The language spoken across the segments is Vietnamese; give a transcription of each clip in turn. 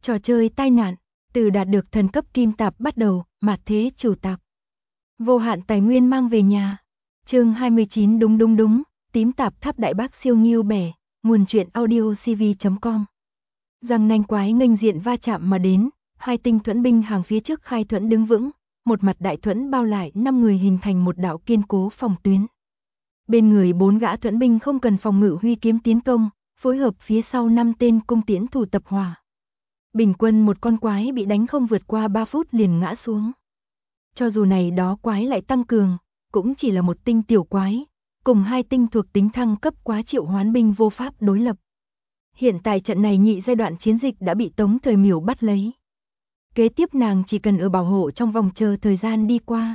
Trò chơi tai nạn, từ đạt được thần cấp kim tạp bắt đầu, mạt thế chủ tạp. Vô hạn tài nguyên mang về nhà. Chương 29 đúng, tím tạp tháp đại bác siêu nghiêu bẻ, nguồn truyện audiocv.com. Răng nanh quái nghênh diện va chạm mà đến, hai tinh thuẫn binh hàng phía trước khai thuẫn đứng vững, một mặt đại thuẫn bao lại 5 người hình thành một đạo kiên cố phòng tuyến. Bên người 4 gã thuẫn binh không cần phòng ngự huy kiếm tiến công, phối hợp phía sau 5 tên cung tiễn thủ tập hỏa. Bình quân một con quái bị đánh không vượt qua 3 phút liền ngã xuống. Cho dù này đó quái lại tăng cường, cũng chỉ là một tinh tiểu quái, cùng hai tinh thuộc tính thăng cấp quá triệu hoán binh vô pháp đối lập. Hiện tại trận này nhị giai đoạn chiến dịch đã bị Tống Thời Miểu bắt lấy. Kế tiếp nàng chỉ cần ở bảo hộ trong vòng chờ thời gian đi qua.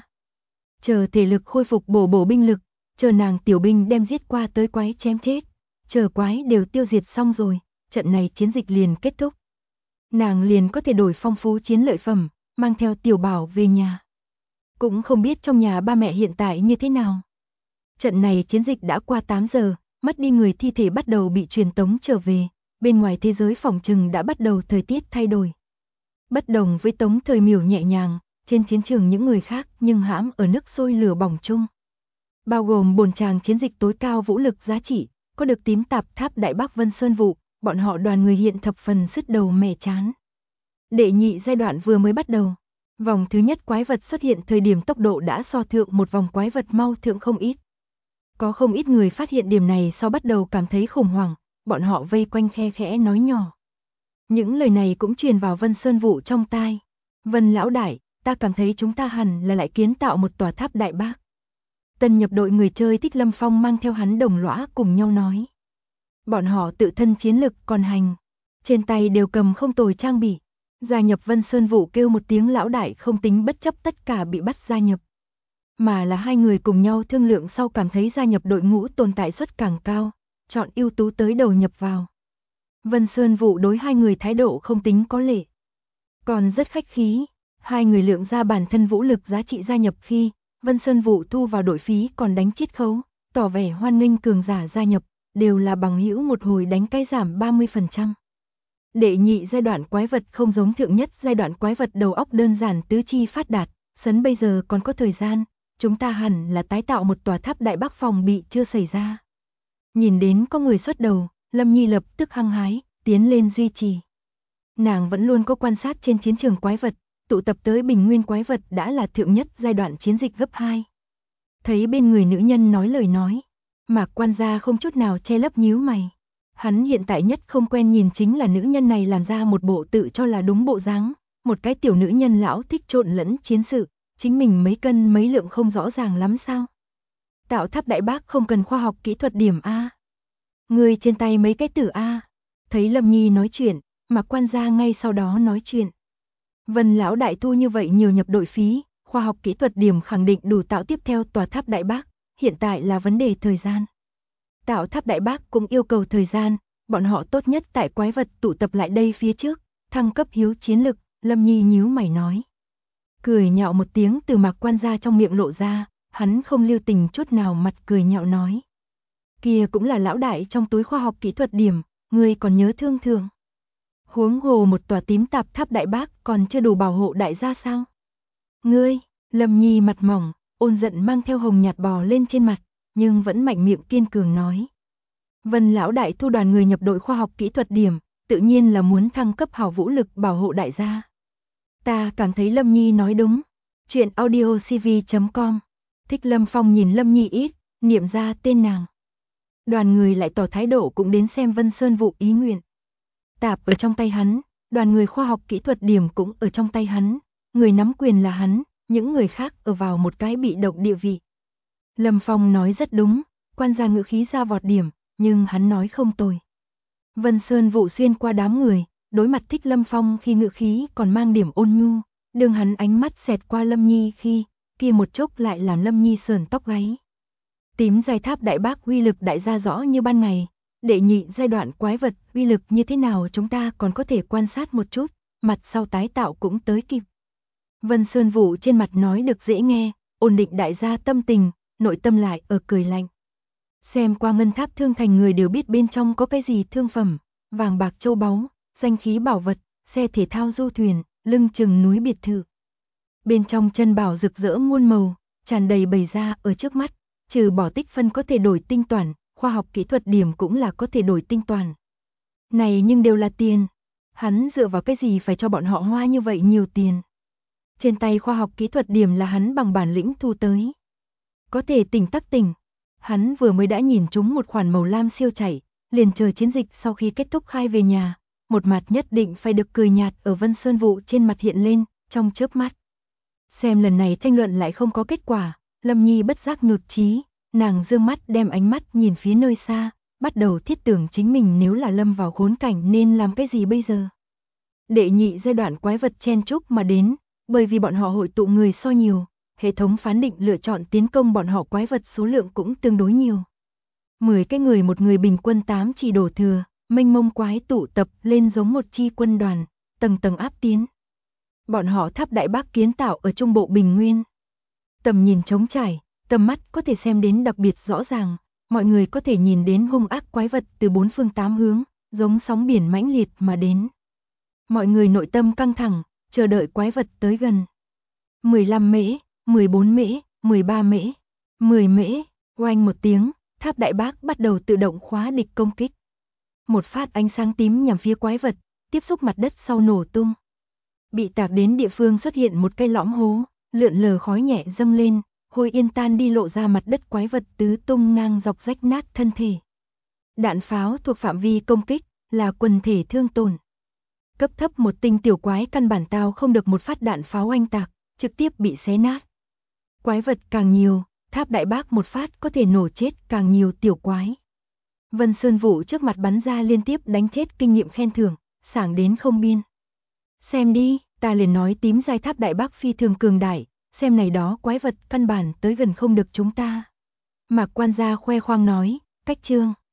Chờ thể lực khôi phục bổ binh lực, chờ nàng tiểu binh đem giết qua tới quái chém chết, chờ quái đều tiêu diệt xong rồi, trận này chiến dịch liền kết thúc. Nàng liền có thể đổi phong phú chiến lợi phẩm, mang theo tiểu bảo về nhà. Cũng không biết trong nhà ba mẹ hiện tại như thế nào. Trận này chiến dịch đã qua 8 giờ, mất đi người thi thể bắt đầu bị truyền tống trở về, bên ngoài thế giới phỏng chừng đã bắt đầu thời tiết thay đổi. Bất đồng với Tống Thời Miểu nhẹ nhàng, trên chiến trường những người khác nhưng hãm ở nước sôi lửa bỏng chung. Bao gồm bổn tràng chiến dịch tối cao vũ lực giá trị, có được tím tạp tháp Đại Bắc Vân Sơn Vụ, bọn họ đoàn người hiện thập phần sứt đầu mẻ chán. Đệ nhị giai đoạn vừa mới bắt đầu. Vòng thứ nhất quái vật xuất hiện thời điểm tốc độ đã so thượng một vòng quái vật mau thượng không ít. Có không ít người phát hiện điểm này sau bắt đầu cảm thấy khủng hoảng, bọn họ vây quanh khe khẽ nói nhỏ. Những lời này cũng truyền vào Vân Sơn Vụ trong tai. Vân lão đại, ta cảm thấy chúng ta hẳn là lại kiến tạo một tòa tháp Đại Bác. Tân nhập đội người chơi Thích Lâm Phong mang theo hắn đồng lõa cùng nhau nói. Bọn họ tự thân chiến lực còn hành, trên tay đều cầm không tồi trang bị. Gia nhập Vân Sơn Vụ kêu một tiếng lão đại không tính bất chấp tất cả bị bắt gia nhập. Mà là hai người cùng nhau thương lượng sau cảm thấy gia nhập đội ngũ tồn tại suất càng cao, chọn ưu tú tới đầu nhập vào. Vân Sơn Vụ đối hai người thái độ không tính có lệ. Còn rất khách khí, hai người lượng ra bản thân vũ lực giá trị gia nhập khi Vân Sơn Vụ thu vào đội phí còn đánh chiết khấu, tỏ vẻ hoan nghênh cường giả gia nhập, đều là bằng hữu một hồi đánh cái giảm 30%. Đệ nhị giai đoạn quái vật không giống thượng nhất giai đoạn quái vật đầu óc đơn giản tứ chi phát đạt, sấn bây giờ còn có thời gian, chúng ta hẳn là tái tạo một tòa tháp Đại Bắc phòng bị chưa xảy ra. Nhìn đến có người xuất đầu, Lâm Nhi lập tức hăng hái, tiến lên duy trì. Nàng vẫn luôn có quan sát trên chiến trường quái vật, tụ tập tới bình nguyên quái vật đã là thượng nhất giai đoạn chiến dịch gấp 2. Thấy bên người nữ nhân nói lời nói, Mạc Quan gia không chút nào che lấp nhíu mày. Hắn hiện tại nhất không quen nhìn chính là nữ nhân này làm ra một bộ tự cho là đúng bộ dáng, một cái tiểu nữ nhân lão thích trộn lẫn chiến sự, chính mình mấy cân mấy lượng không rõ ràng lắm sao. Tạo tháp Đại Bác không cần khoa học kỹ thuật điểm A. Người trên tay mấy cái tử A. Thấy Lâm Nhi nói chuyện, Mạc Quan gia ngay sau đó nói chuyện. Vân lão đại thu như vậy nhiều nhập đội phí, khoa học kỹ thuật điểm khẳng định đủ tạo tiếp theo tòa tháp Đại Bác, hiện tại là vấn đề thời gian. Tạo tháp Đại Bác cũng yêu cầu thời gian, bọn họ tốt nhất tại quái vật tụ tập lại đây phía trước, thăng cấp hiếu chiến lực, Lâm Nhi nhíu mày nói. Cười nhạo một tiếng từ Mạc Quan gia trong miệng lộ ra, hắn không lưu tình chút nào mặt cười nhạo nói. Kia cũng là lão đại trong túi khoa học kỹ thuật điểm, ngươi còn nhớ thương thường. Huống hồ một tòa tím tạp tháp Đại Bác còn chưa đủ bảo hộ đại gia sao? Ngươi, Lâm Nhi mặt mỏng, ôn giận mang theo hồng nhạt bò lên trên mặt, nhưng vẫn mạnh miệng kiên cường nói. Vân lão đại thu đoàn người nhập đội khoa học kỹ thuật điểm, tự nhiên là muốn thăng cấp hảo vũ lực bảo hộ đại gia. Ta cảm thấy Lâm Nhi nói đúng. Chuyện audiocv.com. Thích Lâm Phong nhìn Lâm Nhi ít, niệm ra tên nàng. Đoàn người lại tỏ thái độ cũng đến xem Vân Sơn Vụ ý nguyện. Tạp ở trong tay hắn, đoàn người khoa học kỹ thuật điểm cũng ở trong tay hắn, người nắm quyền là hắn, những người khác ở vào một cái bị động địa vị. Lâm Phong nói rất đúng, quan gia ngữ khí ra vọt điểm, nhưng hắn nói không tồi. Vân Sơn Vụ xuyên qua đám người, đối mặt Thích Lâm Phong khi ngữ khí còn mang điểm ôn nhu, đường hắn ánh mắt xẹt qua Lâm Nhi khi, kia một chốc lại làm Lâm Nhi sờn tóc gáy. Tím giai tháp Đại Bác uy lực đại gia rõ như ban ngày, đệ nhị giai đoạn quái vật uy lực như thế nào chúng ta còn có thể quan sát một chút, mặt sau tái tạo cũng tới kịp. Vân Sơn Vụ trên mặt nói được dễ nghe, ổn định đại gia tâm tình, nội tâm lại ở cười lạnh. Xem qua ngân tháp thương thành người đều biết bên trong có cái gì thương phẩm, vàng bạc châu báu, danh khí bảo vật, xe thể thao du thuyền, lưng chừng núi biệt thự. Bên trong chân bảo rực rỡ muôn màu, tràn đầy bày ra ở trước mắt, trừ bỏ tích phân có thể đổi tinh toàn, khoa học kỹ thuật điểm cũng là có thể đổi tinh toàn. Này nhưng đều là tiền. Hắn dựa vào cái gì phải cho bọn họ hoa như vậy nhiều tiền? Trên tay khoa học kỹ thuật điểm là hắn bằng bản lĩnh thu tới. Có thể tỉnh tắc tỉnh. Hắn vừa mới đã nhìn trúng một khoản màu lam siêu chạy, liền chờ chiến dịch sau khi kết thúc khai về nhà. Một mặt nhất định phải được cười nhạt ở Vân Sơn Vũ trên mặt hiện lên, trong chớp mắt. Xem lần này tranh luận lại không có kết quả, Lâm Nhi bất giác nhụt chí, nàng dương mắt đem ánh mắt nhìn phía nơi xa, bắt đầu thiết tưởng chính mình nếu là lâm vào khốn cảnh nên làm cái gì bây giờ. Đệ nhị giai đoạn quái vật chen chúc mà đến, bởi vì bọn họ hội tụ người so nhiều, hệ thống phán định lựa chọn tiến công bọn họ quái vật số lượng cũng tương đối nhiều. 10 cái người một người bình quân 8 chỉ đổ thừa, mênh mông quái tụ tập lên giống một chi quân đoàn, tầng tầng áp tiến. Bọn họ tháp Đại Bác kiến tạo ở trung bộ Bình Nguyên. Tầm nhìn trống trải, tầm mắt có thể xem đến đặc biệt rõ ràng, mọi người có thể nhìn đến hung ác quái vật từ bốn phương tám hướng, giống sóng biển mãnh liệt mà đến. Mọi người nội tâm căng thẳng, chờ đợi quái vật tới gần. 15 mễ, 14 mễ, 13 mễ, 10 mễ, oanh một tiếng, tháp Đại Bác bắt đầu tự động khóa địch công kích. Một phát ánh sáng tím nhằm phía quái vật, tiếp xúc mặt đất sau nổ tung. Bị tạc đến địa phương xuất hiện một cái lõm hố, lượn lờ khói nhẹ dâng lên, hôi yên tan đi lộ ra mặt đất quái vật tứ tung ngang dọc rách nát thân thể. Đạn pháo thuộc phạm vi công kích, là quần thể thương tổn. Cấp thấp một tinh tiểu quái căn bản tao không được một phát đạn pháo oanh tạc, trực tiếp bị xé nát. Quái vật càng nhiều, tháp Đại Bác một phát có thể nổ chết càng nhiều tiểu quái. Vân Sơn Vũ trước mặt bắn ra liên tiếp đánh chết kinh nghiệm khen thưởng, sảng đến không biên. Xem đi, ta liền nói tím giai tháp Đại Bác phi thường cường đại, xem này đó quái vật căn bản tới gần không được chúng ta. Mạc Quan gia khoe khoang nói, cách chương.